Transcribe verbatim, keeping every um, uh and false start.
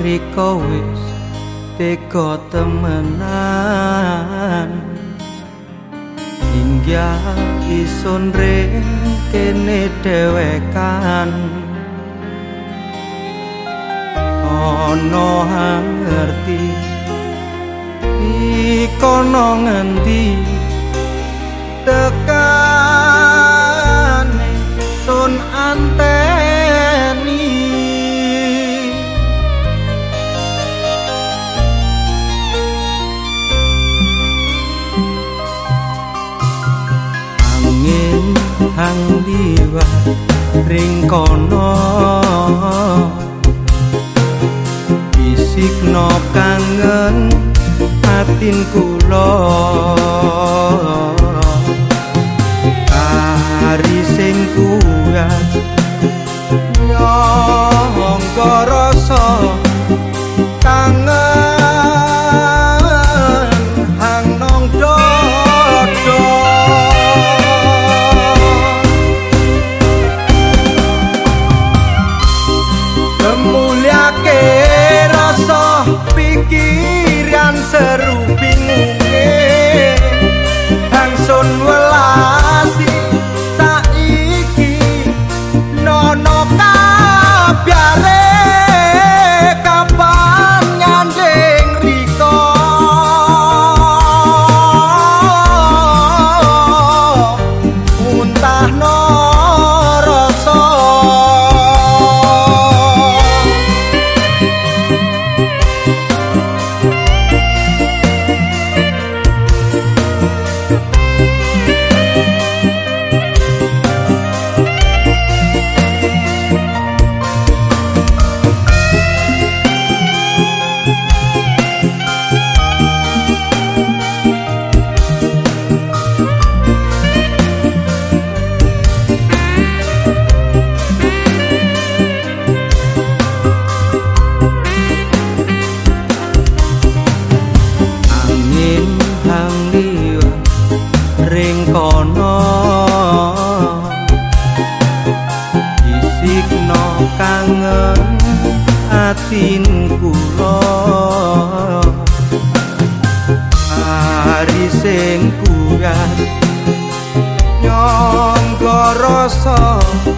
riko wis tega temenan hingga isun ring kene dewekan ono hang ngerti ikono ngendi tekan sun anteni angin hang liwat ring kono bisikno kangen atin kula kari sing kuat nyangga rasa kangen hang nang dodo kemuliake rasa pikiran seru bingunge hangsun welasi saiki nono kabyare kapan nyanding riko muntahno rasa ring kono isikno kangen atin kula hari sing kuat nyangga rasa